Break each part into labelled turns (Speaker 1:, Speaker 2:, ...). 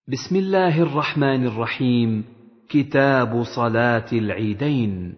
Speaker 1: بسم الله الرحمن الرحيم. كتاب صلاة العيدين.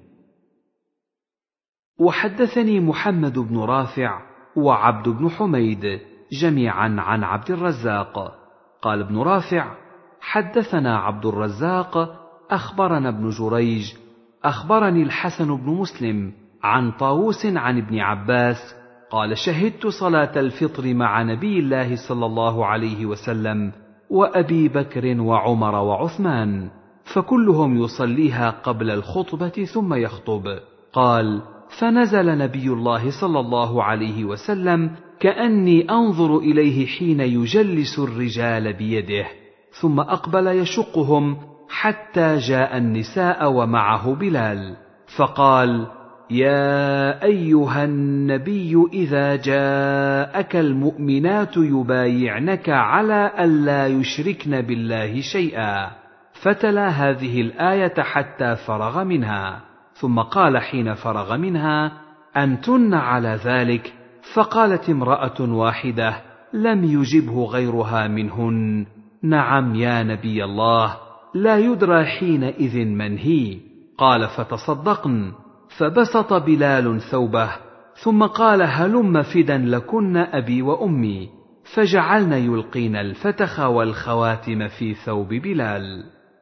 Speaker 1: وحدثني محمد بن رافع وعبد بن حميد جميعا عن عبد الرزاق قال ابن رافع: حدثنا عبد الرزاق أخبرنا ابن جريج أخبرني الحسن بن مسلم عن طاووس عن ابن عباس قال: شهدت صلاة الفطر مع نبي الله صلى الله عليه وسلم وأبي بكر وعمر وعثمان، فكلهم يصليها قبل الخطبة ثم يخطب. قال: فنزل نبي الله صلى الله عليه وسلم كأني أنظر إليه حين يجلس الرجال بيده، ثم أقبل يشقهم حتى جاء النساء ومعه بلال، فقال: يا أيها النبي إذا جاءك المؤمنات يبايعنك على ألا يشركن بالله شيئا، فتلا هذه الآية حتى فرغ منها، ثم قال حين فرغ منها: أنتن على ذلك؟ فقالت امرأة واحدة لم يجبه غيرها منهن: نعم يا نبي الله، لا يدرى حينئذ من هي. قال: فتصدقن. فبسط بلال ثوبه ثم قال: هلم فدا لكن أبي وأمي، فجعلن يلقين الفتخ والخواتم في ثوب بلال.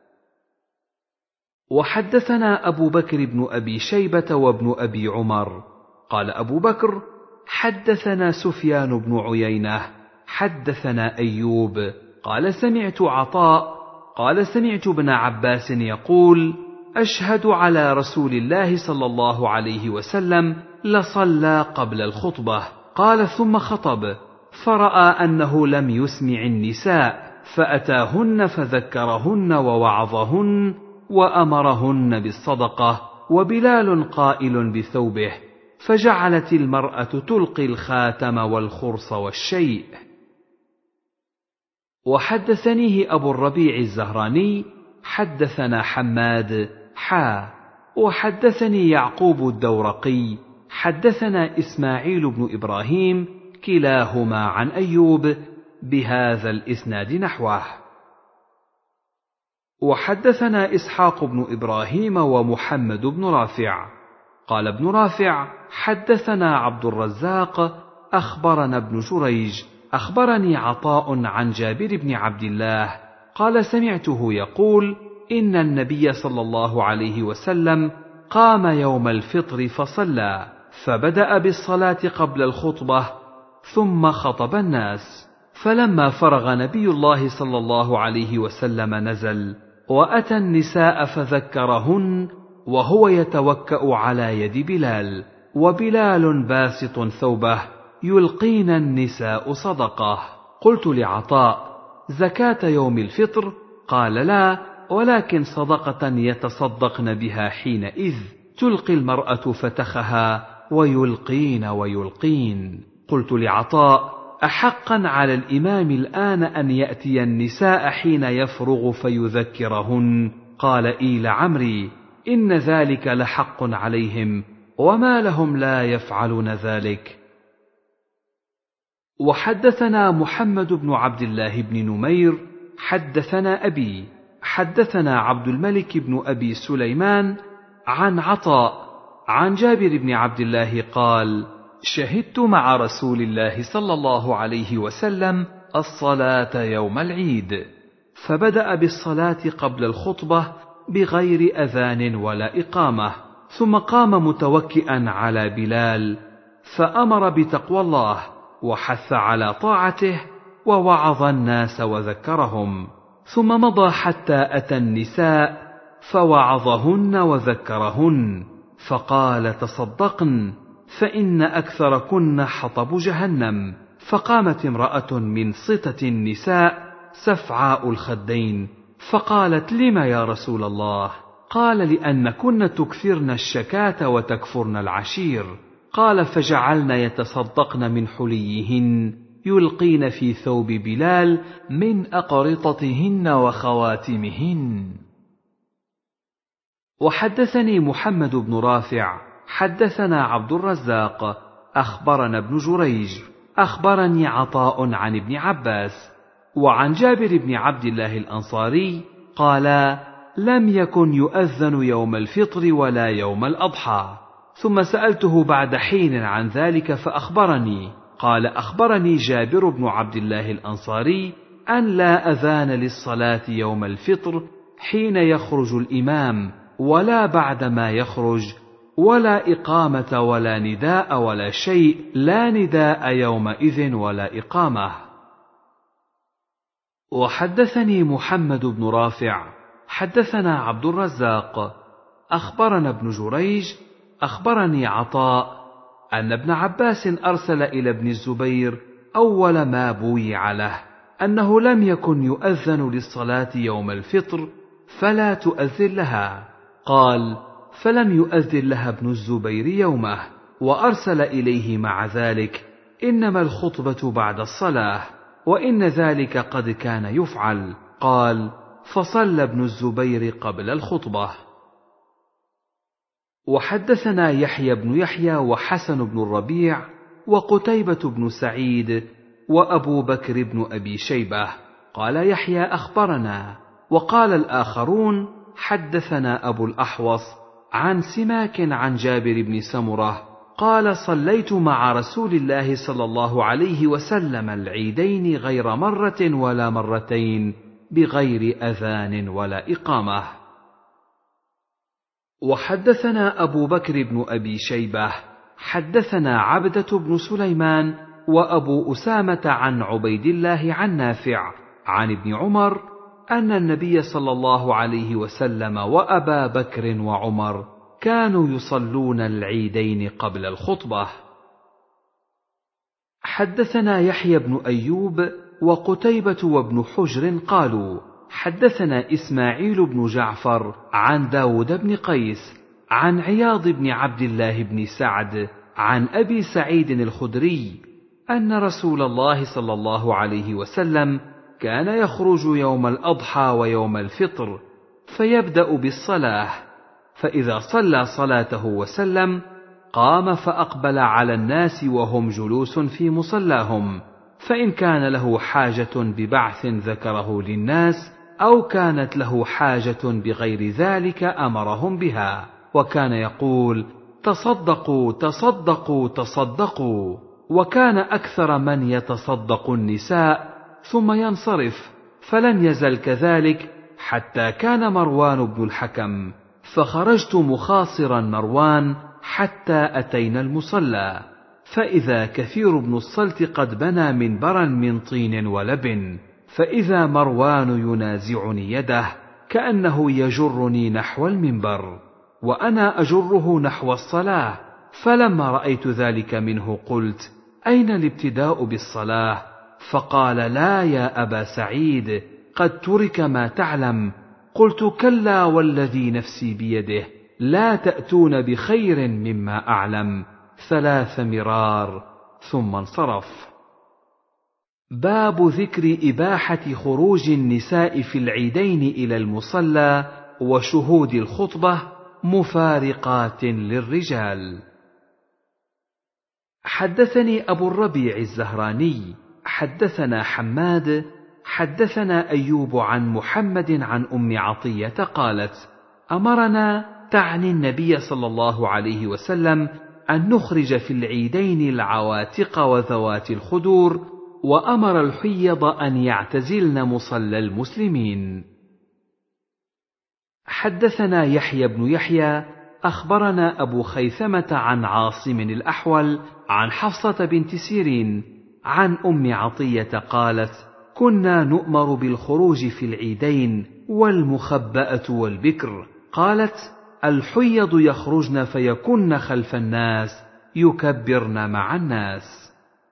Speaker 1: وحدثنا أبو بكر بن أبي شيبة وابن أبي عمر قال أبو بكر: حدثنا سفيان بن عيينة حدثنا أيوب قال: سمعت عطاء قال: سمعت ابن عباس يقول: أشهد على رسول الله صلى الله عليه وسلم لصلى قبل الخطبة. قال: ثم خطب، فرأى أنه لم يسمع النساء، فأتاهن فذكرهن ووعظهن وأمرهن بالصدقة، وبلال قائل بثوبه، فجعلت المرأة تلقي الخاتم والخرص والشيء. وحدثنيه أبو الربيع الزهراني حدثنا حماد وحدثني يعقوب الدورقي حدثنا إسماعيل بن إبراهيم كلاهما عن أيوب بهذا الإسناد نحوه. وحدثنا إسحاق بن إبراهيم ومحمد بن رافع قال ابن رافع: حدثنا عبد الرزاق أخبرنا ابن جريج أخبرني عطاء عن جابر بن عبد الله قال: سمعته يقول: إن النبي صلى الله عليه وسلم قام يوم الفطر فصلى، فبدأ بالصلاة قبل الخطبة ثم خطب الناس، فلما فرغ نبي الله صلى الله عليه وسلم نزل وأتى النساء فذكرهن وهو يتوكأ على يد بلال، وبلال باسط ثوبه، يلقين النساء صدقة. قلت لعطاء: زكاة يوم الفطر؟ قال: لا، ولكن صدقة يتصدقن بها حينئذ، تلقي المرأة فتخها ويلقين. قلت لعطاء: أحقا على الإمام الآن أن يأتي النساء حين يفرغ فيذكرهن؟ قال: إي لعمري، إن ذلك لحق عليهم، وما لهم لا يفعلون ذلك. وحدثنا محمد بن عبد الله بن نمير حدثنا أبي حدثنا عبد الملك بن أبي سليمان عن عطاء عن جابر بن عبد الله قال: شهدت مع رسول الله صلى الله عليه وسلم الصلاة يوم العيد، فبدأ بالصلاة قبل الخطبة بغير أذان ولا إقامة، ثم قام متوكئا على بلال، فأمر بتقوى الله وحث على طاعته ووعظ الناس وذكرهم، ثم مضى حتى أتى النساء فوعظهن وذكرهن، فقال: تصدقن، فإن أكثركن حطب جهنم. فقامت امرأة من سطة النساء سفعاء الخدين، فقالت: لم يا رسول الله؟ قال: لأنكن تكثرن الشكاة وتكفرن العشير. قال: فجعلن يتصدقن من حليهن، يلقين في ثوب بلال من أقرطتهن وخواتمهن. وحدثني محمد بن رافع حدثنا عبد الرزاق أخبرنا ابن جريج أخبرني عطاء عن ابن عباس وعن جابر بن عبد الله الأنصاري قال: لم يكن يؤذن يوم الفطر ولا يوم الأضحى. ثم سألته بعد حين عن ذلك فأخبرني، قال: أخبرني جابر بن عبد الله الأنصاري أن لا أذان للصلاة يوم الفطر حين يخرج الإمام ولا بعد ما يخرج، ولا إقامة ولا نداء ولا شيء، لا نداء يومئذ ولا إقامة. وحدثني محمد بن رافع حدثنا عبد الرزاق أخبرنا ابن جريج أخبرني عطاء أن ابن عباس أرسل إلى ابن الزبير أول ما بويع له أنه لم يكن يؤذن للصلاة يوم الفطر فلا تؤذن لها. قال: فلم يؤذن لها ابن الزبير يومه، وأرسل إليه مع ذلك: إنما الخطبة بعد الصلاة، وإن ذلك قد كان يفعل. قال: فصلى ابن الزبير قبل الخطبة. وحدثنا يحيى بن يحيى وحسن بن الربيع وقتيبة بن سعيد وأبو بكر بن أبي شيبة. قال يحيى: أخبرنا. وقال الآخرون: حدثنا أبو الأحوص عن سماك عن جابر بن سمرة قال: صليت مع رسول الله صلى الله عليه وسلم العيدين غير مرة ولا مرتين بغير أذان ولا إقامة. وحدثنا أبو بكر بن أبي شيبة حدثنا عبدة بن سليمان وأبو أسامة عن عبيد الله عن نافع عن ابن عمر أن النبي صلى الله عليه وسلم وأبا بكر وعمر كانوا يصلون العيدين قبل الخطبة. حدثنا يحيى بن أيوب وقتيبة وابن حجر قالوا: حدثنا إسماعيل بن جعفر عن داود بن قيس عن عياض بن عبد الله بن سعد عن أبي سعيد الخدري أن رسول الله صلى الله عليه وسلم كان يخرج يوم الأضحى ويوم الفطر فيبدأ بالصلاة، فإذا صلى صلاته وسلم قام فأقبل على الناس وهم جلوس في مصلاهم، فإن كان له حاجة ببعث ذكره للناس، أو كانت له حاجة بغير ذلك أمرهم بها، وكان يقول: تصدقوا تصدقوا تصدقوا. وكان أكثر من يتصدق النساء ثم ينصرف، فلم يزل كذلك حتى كان مروان بن الحكم، فخرجت مخاصرا مروان حتى أتينا المصلى، فإذا كثير بن الصلت قد بنى منبرا من طين ولبن، فإذا مروان ينازعني يده كأنه يجرني نحو المنبر وأنا أجره نحو الصلاة، فلما رأيت ذلك منه قلت: أين الابتداء بالصلاة؟ فقال: لا يا أبا سعيد، قد ترك ما تعلم. قلت: كلا والذي نفسي بيده، لا تأتون بخير مما أعلم. 3 مرار ثم انصرف. باب ذكر إباحة خروج النساء في العيدين إلى المصلى وشهود الخطبة مفارقات للرجال. حدثني أبو الربيع الزهراني حدثنا حماد حدثنا أيوب عن محمد عن أم عطية قالت: أمرنا، تعني النبي صلى الله عليه وسلم، أن نخرج في العيدين العواتق وذوات الخدور، وأمر الحيض أن يعتزلن مصلى المسلمين. حدثنا يحيى بن يحيى أخبرنا أبو خيثمة عن عاصم الأحول عن حفصة بنت سيرين عن أم عطية قالت: كنا نؤمر بالخروج في العيدين والمخبأة والبكر. قالت: الحيض يخرجن فيكن خلف الناس يكبرن مع الناس.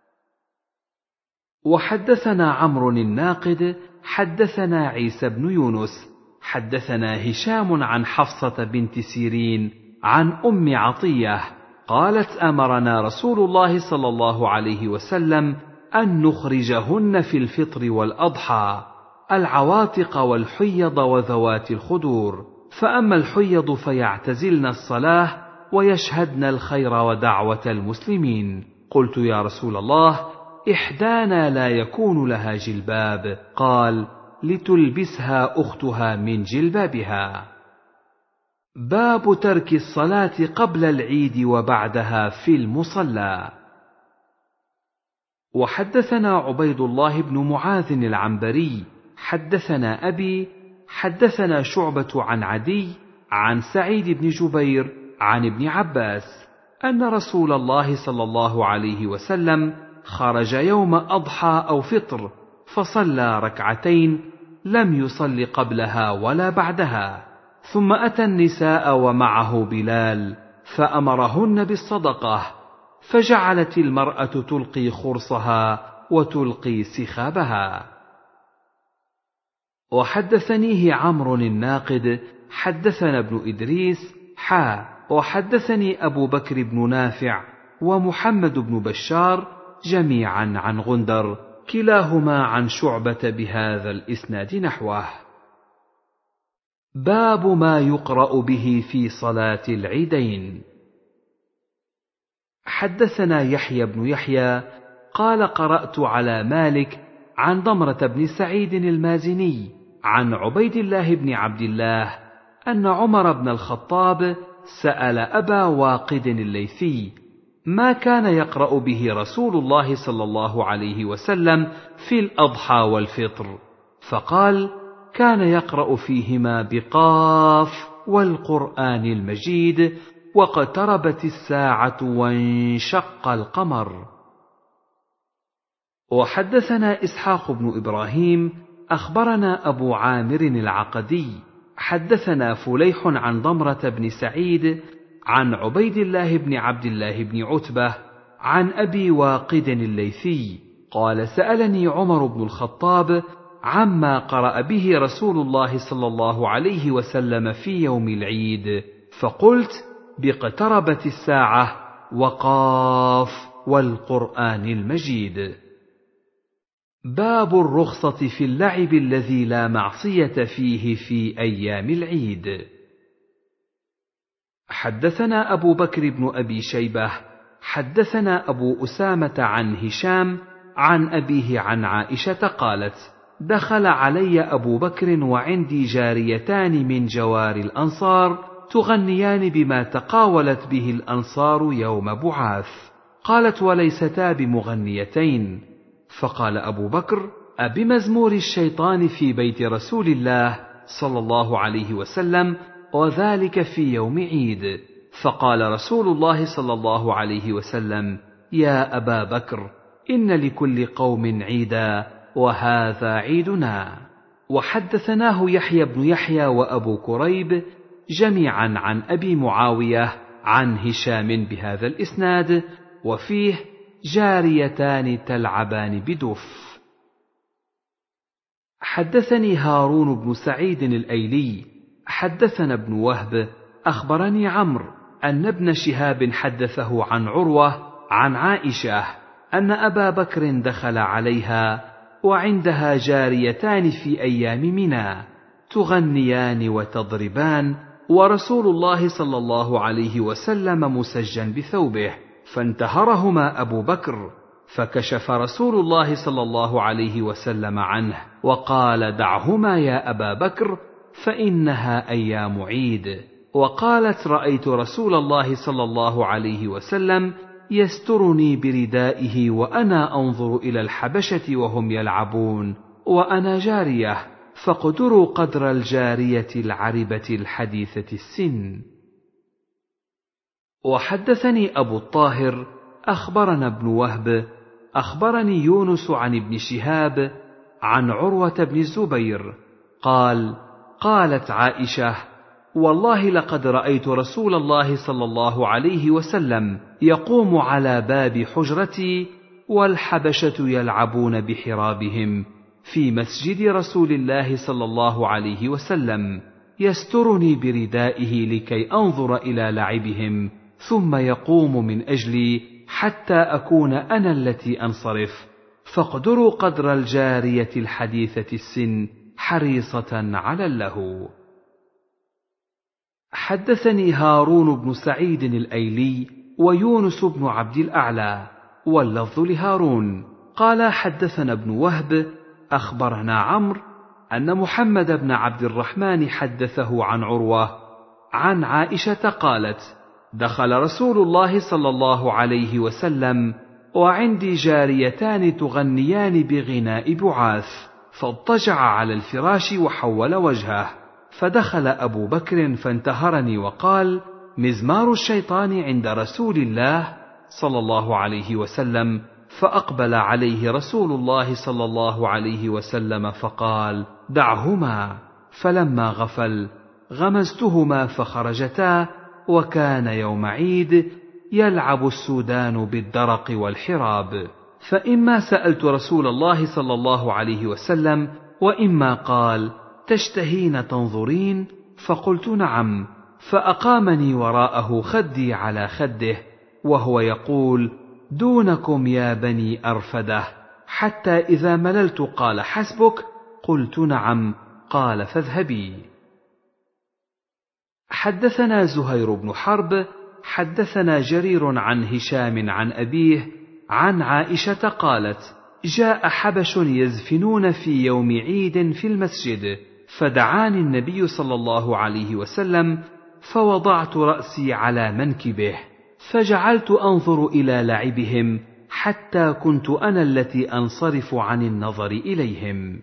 Speaker 1: وحدثنا عمرو الناقد حدثنا عيسى بن يونس حدثنا هشام عن حفصة بنت سيرين عن أم عطية قالت: أمرنا رسول الله صلى الله عليه وسلم أن نخرجهن في الفطر والأضحى، العواتق والحيض وذوات الخدور، فأما الحيض فيعتزلن الصلاة ويشهدن الخير ودعوة المسلمين. قلت: يا رسول الله، إحدانا لا يكون لها جلباب؟ قال: لتلبسها أختها من جلبابها. باب ترك الصلاة قبل العيد وبعدها في المصلى. وحدثنا عبيد الله بن معاذ العنبري حدثنا أبي حدثنا شعبة عن عدي عن سعيد بن جبير عن ابن عباس أن رسول الله صلى الله عليه وسلم خرج يوم أضحى أو فطر فصلى ركعتين لم يصل قبلها ولا بعدها، ثم أتى النساء ومعه بلال فأمرهن بالصدقة، فجعلت المرأة تلقي خرصها وتلقي سخابها. وحدثنيه عمرو الناقد حدثنا ابن إدريس وحدثني أبو بكر بن نافع ومحمد بن بشار جميعا عن غندر كلاهما عن شعبة بهذا الإسناد نحوه. باب ما يقرأ به في صلاة العيدين. حدثنا يحيى بن يحيى قال: قرأت على مالك عن ضمرة بن سعيد المازني عن عبيد الله بن عبد الله أن عمر بن الخطاب سأل أبا واقد الليثي ما كان يقرأ به رسول الله صلى الله عليه وسلم في الأضحى والفطر، فقال: كان يقرأ فيهما بقاف والقرآن المجيد واقتربت الساعة وانشق القمر. وحدثنا إسحاق بن إبراهيم أخبرنا أبو عامر العقدي حدثنا فليح عن ضمرة بن سعيد عن عبيد الله بن عبد الله بن عتبة عن أبي واقد الليثي قال: سألني عمر بن الخطاب عما قرأ به رسول الله صلى الله عليه وسلم في يوم العيد، فقلت: باقتربت الساعة وقاف والقرآن المجيد. باب الرخصة في اللعب الذي لا معصية فيه في أيام العيد. حدثنا أبو بكر بن أبي شيبة حدثنا أبو أسامة عن هشام عن أبيه عن عائشة قالت: دخل علي أبو بكر وعندي جاريتان من جوار الأنصار تغنيان بما تقاولت به الأنصار يوم بعاث. قالت: وليستا بمغنيتين. فقال أبو بكر: أبمزمور الشيطان في بيت رسول الله صلى الله عليه وسلم وذلك في يوم عيد؟ فقال رسول الله صلى الله عليه وسلم: يا أبا بكر، إن لكل قوم عيدا وهذا عيدنا. وحدثناه يحيى بن يحيى وأبو كريب جميعا عن أبي معاوية عن هشام بهذا الإسناد، وفيه: جاريتان تلعبان بدف. حدثني هارون بن سعيد الأيلي حدثنا ابن وهب أخبرني عمرو أن ابن شهاب حدثه عن عروة عن عائشة أن أبا بكر دخل عليها وعندها جاريتان في أيام منى تغنيان وتضربان، ورسول الله صلى الله عليه وسلم مسجا بثوبه، فانتهرهما أبو بكر، فكشف رسول الله صلى الله عليه وسلم عنه وقال: دعهما يا أبا بكر فإنها أيام عيد. وقالت: رأيت رسول الله صلى الله عليه وسلم يسترني بردائه وأنا أنظر إلى الحبشة وهم يلعبون وأنا جارية، فاقدروا قدر الجارية العربة الحديثة السن. وحدثني أبو الطاهر أخبرنا ابن وهب أخبرني يونس عن ابن شهاب عن عروة بن الزبير قال: قالت عائشة: والله لقد رأيت رسول الله صلى الله عليه وسلم يقوم على باب حجرتي والحبشة يلعبون بحرابهم في مسجد رسول الله صلى الله عليه وسلم، يسترني بردائه لكي أنظر إلى لعبهم، ثم يقوم من أجلي حتى أكون أنا التي أنصرف، فاقدروا قدر الجارية الحديثة السن حريصة على اللهو. حدثني هارون بن سعيد الأيلي ويونس بن عبد الأعلى واللفظ لهارون قال حدثنا ابن وهب أخبرنا عمرو أن محمد بن عبد الرحمن حدثه عن عروة عن عائشة قالت: دخل رسول الله صلى الله عليه وسلم وعندي جاريتان تغنيان بغناء بعاث، فاضطجع على الفراش وحول وجهه، فدخل أبو بكر فانتهرني وقال: مزمار الشيطان عند رسول الله صلى الله عليه وسلم. فأقبل عليه رسول الله صلى الله عليه وسلم فقال: دعهما. فلما غفل غمزتهما فخرجتا، وكان يوم عيد يلعب السودان بالدرق والحراب، فإما سألت رسول الله صلى الله عليه وسلم وإما قال: تشتهين تنظرين؟ فقلت: نعم. فأقامني وراءه خدي على خده وهو يقول: دونكم يا بني أرفدة، حتى إذا مللت قال: حسبك؟ قلت: نعم. قال: فاذهبي. حدثنا زهير بن حرب حدثنا جرير عن هشام عن أبيه عن عائشة قالت: جاء حبش يزفنون في يوم عيد في المسجد، فدعاني النبي صلى الله عليه وسلم، فوضعت رأسي على منكبه، فجعلت أنظر إلى لعبهم حتى كنت أنا التي أنصرف عن النظر إليهم.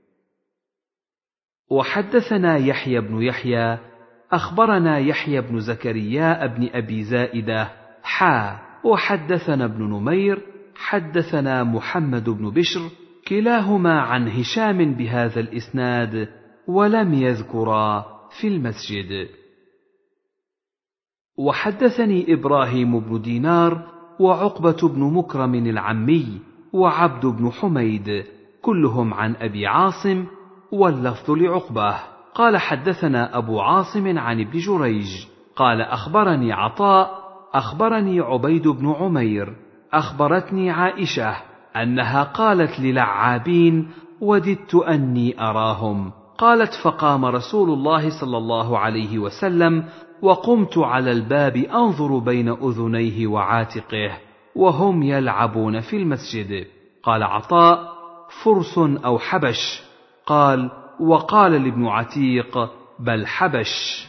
Speaker 1: وحدثنا يحيى بن يحيى أخبرنا يحيى بن زكريا بن أبي زائدة وحدثنا ابن نمير حدثنا محمد بن بشر كلاهما عن هشام بهذا الإسناد ولم يذكرا في المسجد. وحدثني إبراهيم بن دينار وعقبة بن مكرم العمي وعبد بن حميد كلهم عن أبي عاصم، واللفظ لعقبة قال: حدثنا أبو عاصم عن ابن جريج قال: أخبرني عطاء أخبرني عبيد بن عمير أخبرتني عائشة أنها قالت للعابين: وددت أني أراهم. قالت: فقام رسول الله صلى الله عليه وسلم وقمت على الباب أنظر بين أذنيه وعاتقه وهم يلعبون في المسجد. قال عطاء: فرس أو حبش؟ قال: وقال لابن عتيق: بل حبش.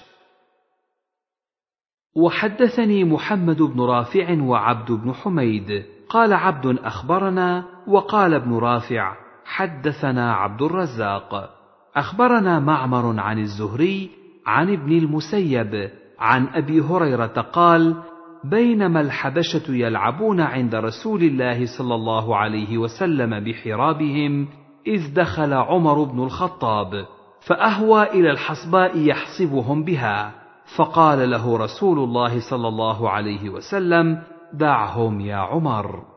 Speaker 1: وحدثني محمد بن رافع وعبد بن حميد قال عبد أخبرنا، وقال ابن رافع: حدثنا عبد الرزاق أخبرنا معمر عن الزهري عن ابن المسيب عن أبي هريرة قال: بينما الحبشة يلعبون عند رسول الله صلى الله عليه وسلم بحرابهم إذ دخل عمر بن الخطاب فأهوى إلى الحصباء يحصبهم بها، فقال له رسول الله صلى الله عليه وسلم: دعهم يا عمر.